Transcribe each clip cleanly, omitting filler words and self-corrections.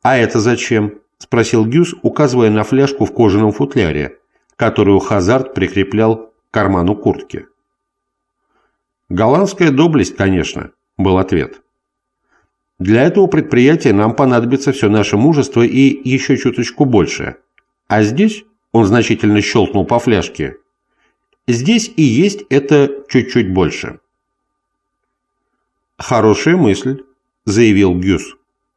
«А это зачем?» – спросил Гюс, указывая на фляжку в кожаном футляре, которую Хазард прикреплял к карману куртки. «Голландская доблесть, конечно», – был ответ. «Для этого предприятия нам понадобится все наше мужество и еще чуточку больше. А здесь, – он значительно щелкнул по фляжке, – здесь и есть это чуть-чуть больше». «Хорошая мысль», – заявил Гюс.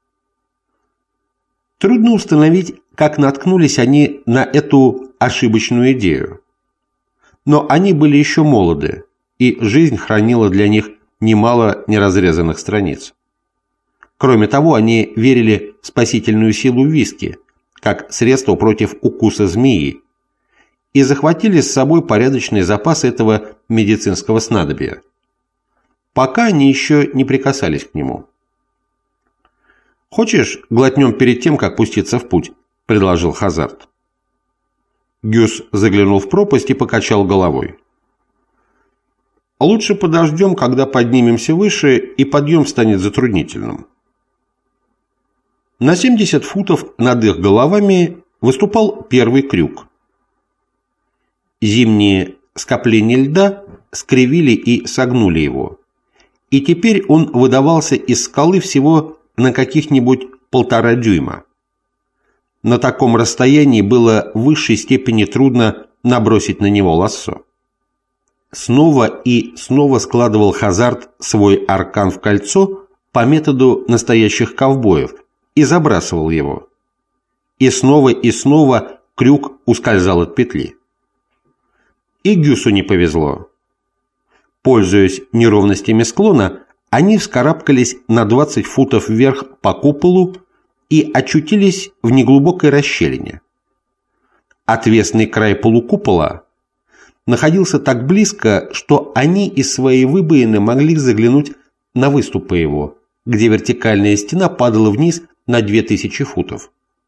Трудно установить, как наткнулись они на эту ошибочную идею. Но они были еще молоды, и жизнь хранила для них немало неразрезанных страниц. Кроме того, они верили в спасительную силу виски, как средство против укуса змеи, и захватили с собой порядочный запас этого медицинского снадобья. Пока они еще не прикасались к нему. «Хочешь, глотнем перед тем, как пуститься в путь?» – предложил Хазард. Гюс заглянул в пропасть и покачал головой. «Лучше подождем, когда поднимемся выше, и подъем станет затруднительным». На 70 футов над их головами выступал первый крюк. Зимние скопления льда скривили и согнули его, и теперь он выдавался из скалы всего на каких-нибудь 1,5 дюйма. На таком расстоянии было в высшей степени трудно набросить на него лассо. Снова и снова складывал Хазард свой аркан в кольцо по методу настоящих ковбоев и забрасывал его. И снова крюк ускользал от петли. И Гюсу не повезло. Пользуясь неровностями склона, они вскарабкались на 20 футов вверх по куполу и очутились в неглубокой расщелине. Отвесный край полукупола находился так близко, что они из своей выбоины могли заглянуть на выступы его, где вертикальная стена падала вниз на 2000 футов.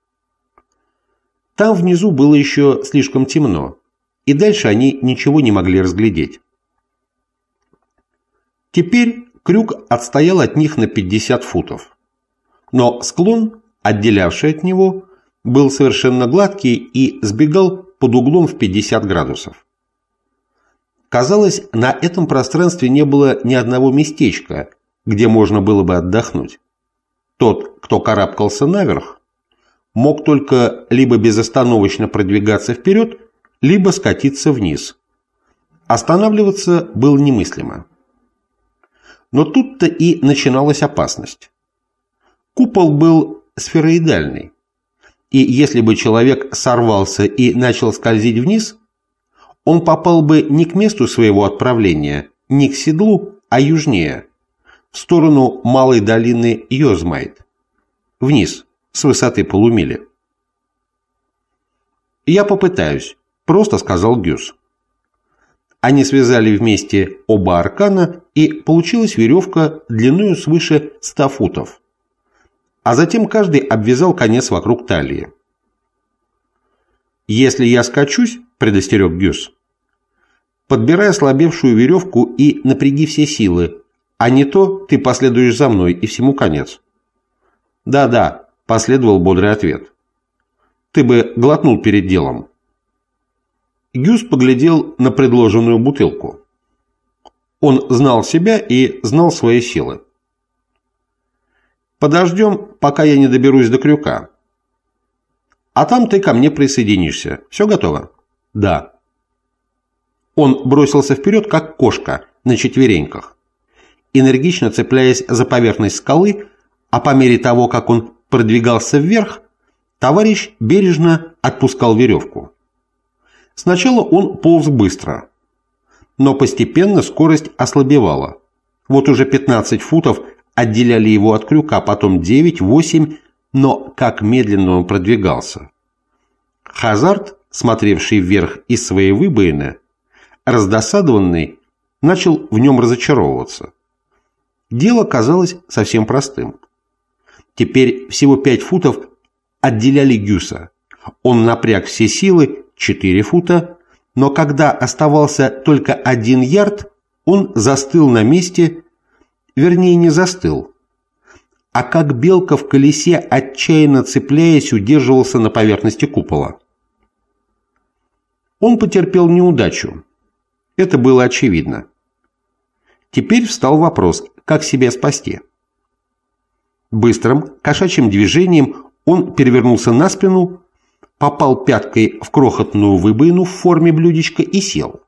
Там внизу было еще слишком темно, и дальше они ничего не могли разглядеть. Теперь крюк отстоял от них на 50 футов, но склон, отделявший от него, был совершенно гладкий и сбегал под углом в 50 градусов. Казалось, на этом пространстве не было ни одного местечка, где можно было бы отдохнуть. Тот, кто карабкался наверх, мог только либо безостановочно продвигаться вперед, либо скатиться вниз. Останавливаться было немыслимо. Но тут-то и начиналась опасность. Купол был сфероидальный, и если бы человек сорвался и начал скользить вниз, он попал бы не к месту своего отправления, не к седлу, а южнее, в сторону малой долины Йозмайт, вниз, с высоты полумили. «Я попытаюсь», – просто сказал Гюс. Они связали вместе оба аркана, и получилась веревка длиною свыше 100 футов. А затем каждый обвязал конец вокруг талии. «Если я скачусь, – предостерег Гюс, – подбирай ослабевшую веревку и напряги все силы, а не то ты последуешь за мной, и всему конец». «Да-да», – последовал бодрый ответ. «Ты бы глотнул перед делом». Гюс поглядел на предложенную бутылку. Он знал себя и знал свои силы. «Подождем, пока я не доберусь до крюка. А там ты ко мне присоединишься. Все готово?» «Да». Он бросился вперед, как кошка, на четвереньках, энергично цепляясь за поверхность скалы, а по мере того, как он продвигался вверх, товарищ бережно отпускал веревку. Сначала он полз быстро, но постепенно скорость ослабевала. Вот уже 15 футов отделяли его от крюка, потом 9, 8, но как медленно он продвигался. Хазард, смотревший вверх из своей выбоины, раздосадованный, начал в нем разочаровываться. Дело казалось совсем простым. Теперь всего 5 футов отделяли Гюса. Он напряг все силы, 4 фута, но когда оставался только 1 ярд, он застыл на месте, вернее не застыл, а как белка в колесе, отчаянно цепляясь, удерживался на поверхности купола. Он потерпел неудачу. Это было очевидно. Теперь встал вопрос, как себя спасти. Быстрым, кошачьим движением он перевернулся на спину, попал пяткой в крохотную выбоину в форме блюдечка и сел.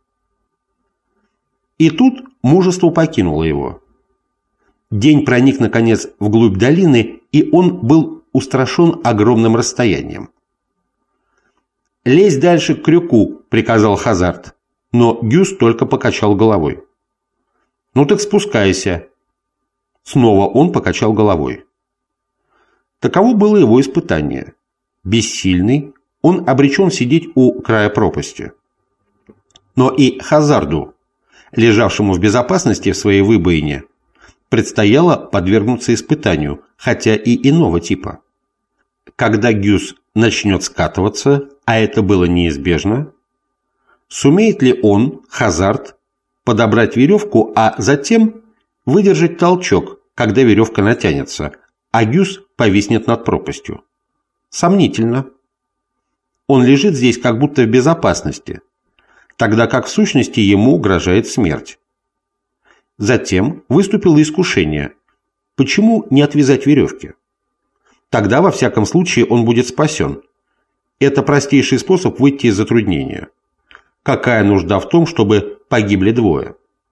И тут мужество покинуло его. День проник, наконец, вглубь долины, и он был устрашен огромным расстоянием. «Лезь дальше к крюку», — приказал Хазард, но Гюс только покачал головой. «Ну так спускайся». Снова он покачал головой. Таково было его испытание. Бессильный, он обречен сидеть у края пропасти. Но и Хазарду, лежавшему в безопасности в своей выбоине, предстояло подвергнуться испытанию, хотя и иного типа. Когда Гюс начнет скатываться, а это было неизбежно, сумеет ли он, Хазард, подобрать веревку, а затем выдержать толчок, когда веревка натянется, а Гюс повиснет над пропастью? Сомнительно. Он лежит здесь как будто в безопасности, тогда как в сущности ему угрожает смерть. Затем выступило искушение. Почему не отвязать веревки? Тогда, во всяком случае, он будет спасен. Это простейший способ выйти из затруднения. Какая нужда в том, чтобы погибли двое?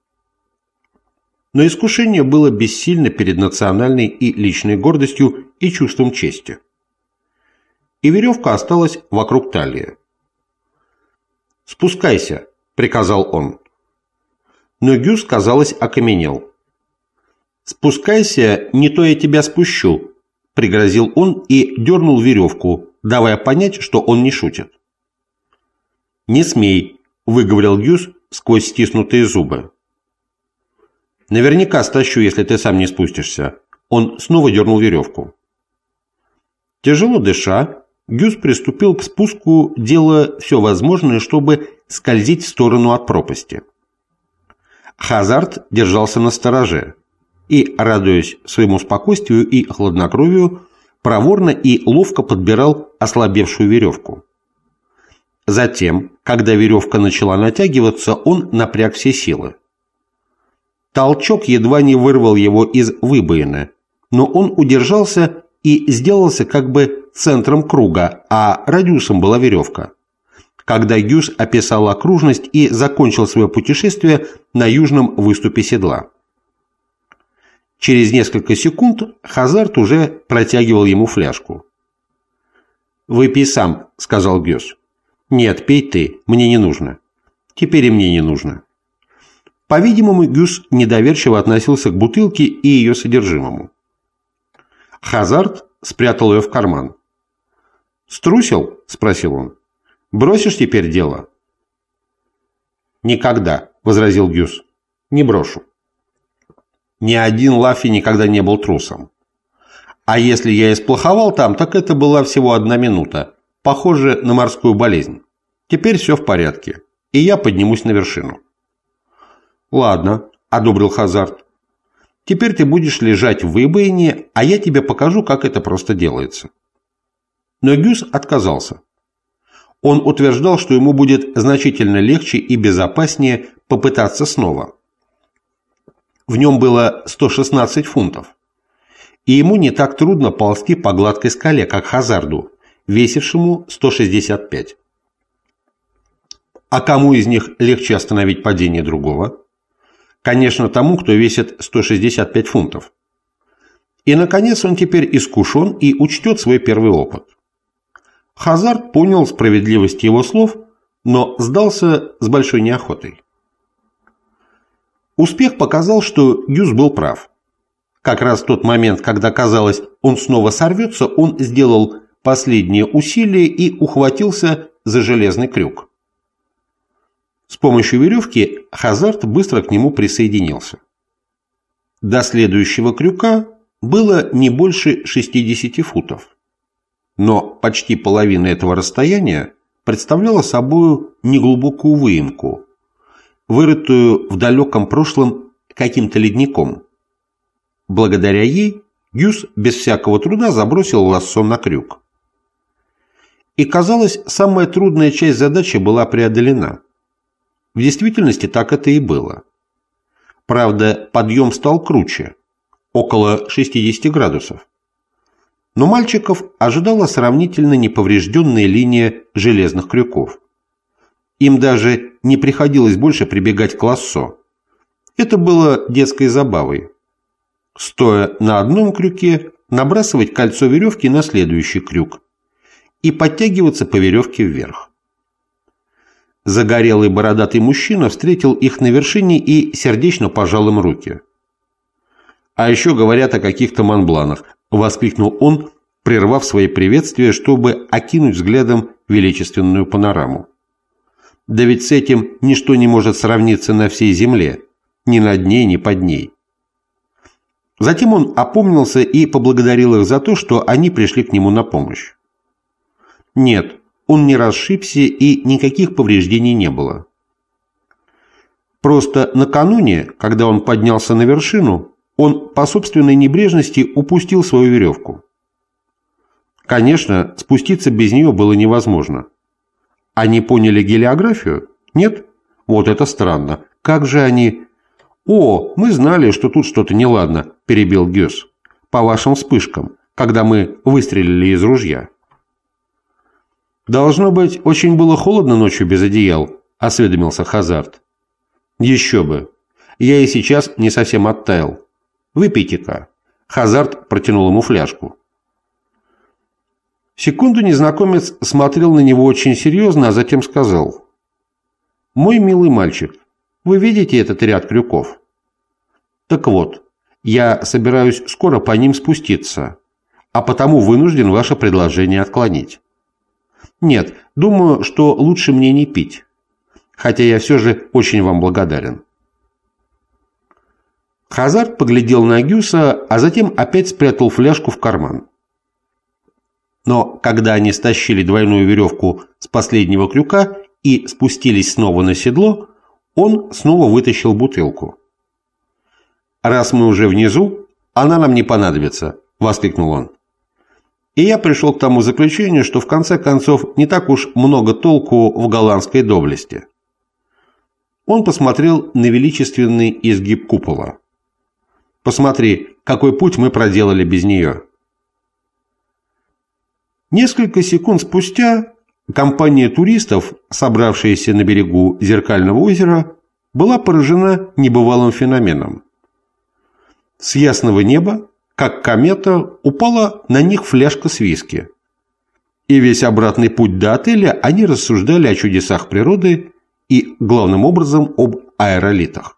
Но искушение было бессильно перед национальной и личной гордостью и чувством чести. И веревка осталась вокруг талии. «Спускайся», — приказал он. Но Гюс, казалось, окаменел. «Спускайся, не то я тебя спущу», — пригрозил он и дернул веревку, давая понять, что он не шутит. «Не смей», — выговорил Гюс сквозь стиснутые зубы. «Наверняка стащу, если ты сам не спустишься». Он снова дернул веревку. Тяжело дыша, Гюс приступил к спуску, делая все возможное, чтобы скользить в сторону от пропасти. Хазард держался настороже и, радуясь своему спокойствию и хладнокровию, проворно и ловко подбирал ослабевшую веревку. Затем, когда веревка начала натягиваться, он напряг все силы. Толчок едва не вырвал его из выбоины, но он удержался и сделался как бы центром круга, а радиусом была веревка, когда Гюс описал окружность и закончил свое путешествие на южном выступе седла. Через несколько секунд Хазард уже протягивал ему фляжку. «Выпей сам», — сказал Гюс. «Нет, пей ты, мне не нужно». «Теперь и мне не нужно». По-видимому, Гюс недоверчиво относился к бутылке и ее содержимому. Хазард спрятал ее в карман. «Струсил?» – спросил он. «Бросишь теперь дело?» «Никогда», – возразил Гюс. «Не брошу». Ни один Лаффи никогда не был трусом. А если я и сплоховал там, так это была всего 1 минута, похоже на морскую болезнь. Теперь все в порядке, и я поднимусь на вершину. «Ладно», – одобрил Хазард. «Теперь ты будешь лежать в выбоине, а я тебе покажу, как это просто делается». Но Гюс отказался. Он утверждал, что ему будет значительно легче и безопаснее попытаться снова. В нем было 116 фунтов, и ему не так трудно ползти по гладкой скале, как Хазарду, весившему 165. А кому из них легче остановить падение другого? Конечно, тому, кто весит 165 фунтов. И, наконец, он теперь искушен и учтет свой первый опыт. Хазард понял справедливость его слов, но сдался с большой неохотой. Успех показал, что Гюс был прав. Как раз в тот момент, когда казалось, он снова сорвется, он сделал последнее усилие и ухватился за железный крюк. С помощью веревки Хазард быстро к нему присоединился. До следующего крюка было не больше 60 футов. Но почти половина этого расстояния представляла собою неглубокую выемку, вырытую в далеком прошлом каким-то ледником. Благодаря ей Гюс без всякого труда забросил лассо на крюк. И, казалось, самая трудная часть задачи была преодолена. В действительности так это и было. Правда, подъем стал круче, около 60 градусов. Но мальчиков ожидала сравнительно неповрежденная линия железных крюков. Им даже не приходилось больше прибегать к лассо. Это было детской забавой. Стоя на одном крюке, набрасывать кольцо веревки на следующий крюк и подтягиваться по веревке вверх. Загорелый бородатый мужчина встретил их на вершине и сердечно пожал им руки. «А еще говорят о каких-то Монбланах», — воскликнул он, прервав свои приветствия, чтобы окинуть взглядом величественную панораму. «Да ведь с этим ничто не может сравниться на всей земле, ни над ней, ни под ней». Затем он опомнился и поблагодарил их за то, что они пришли к нему на помощь. Нет, он не расшибся и никаких повреждений не было. Просто накануне, когда он поднялся на вершину, он по собственной небрежности упустил свою веревку. Конечно, спуститься без нее было невозможно. Они поняли гелиографию? Нет? Вот это странно. Как же они... «О, мы знали, что тут что-то неладно», – перебил Гёс. «По вашим вспышкам, когда мы выстрелили из ружья». «Должно быть, очень было холодно ночью без одеял», – осведомился Хазард. «Еще бы. Я и сейчас не совсем оттаял. Выпейте-ка». Хазард протянул ему фляжку. Секунду незнакомец смотрел на него очень серьезно, а затем сказал: «Мой милый мальчик, вы видите этот ряд крюков? Так вот, я собираюсь скоро по ним спуститься, а потому вынужден ваше предложение отклонить. Нет, думаю, что лучше мне не пить, хотя я все же очень вам благодарен». Хазард поглядел на Гюса, а затем опять спрятал фляжку в карман. Но когда они стащили двойную веревку с последнего крюка и спустились снова на седло, он снова вытащил бутылку. «Раз мы уже внизу, она нам не понадобится», — воскликнул он. «И я пришел к тому заключению, что в конце концов не так уж много толку в голландской доблести». Он посмотрел на величественный изгиб купола. «Посмотри, какой путь мы проделали без нее». Несколько секунд спустя компания туристов, собравшаяся на берегу Зеркального озера, была поражена небывалым феноменом. С ясного неба, как комета, упала на них фляжка с виски. И весь обратный путь до отеля они рассуждали о чудесах природы и, главным образом, об аэролитах.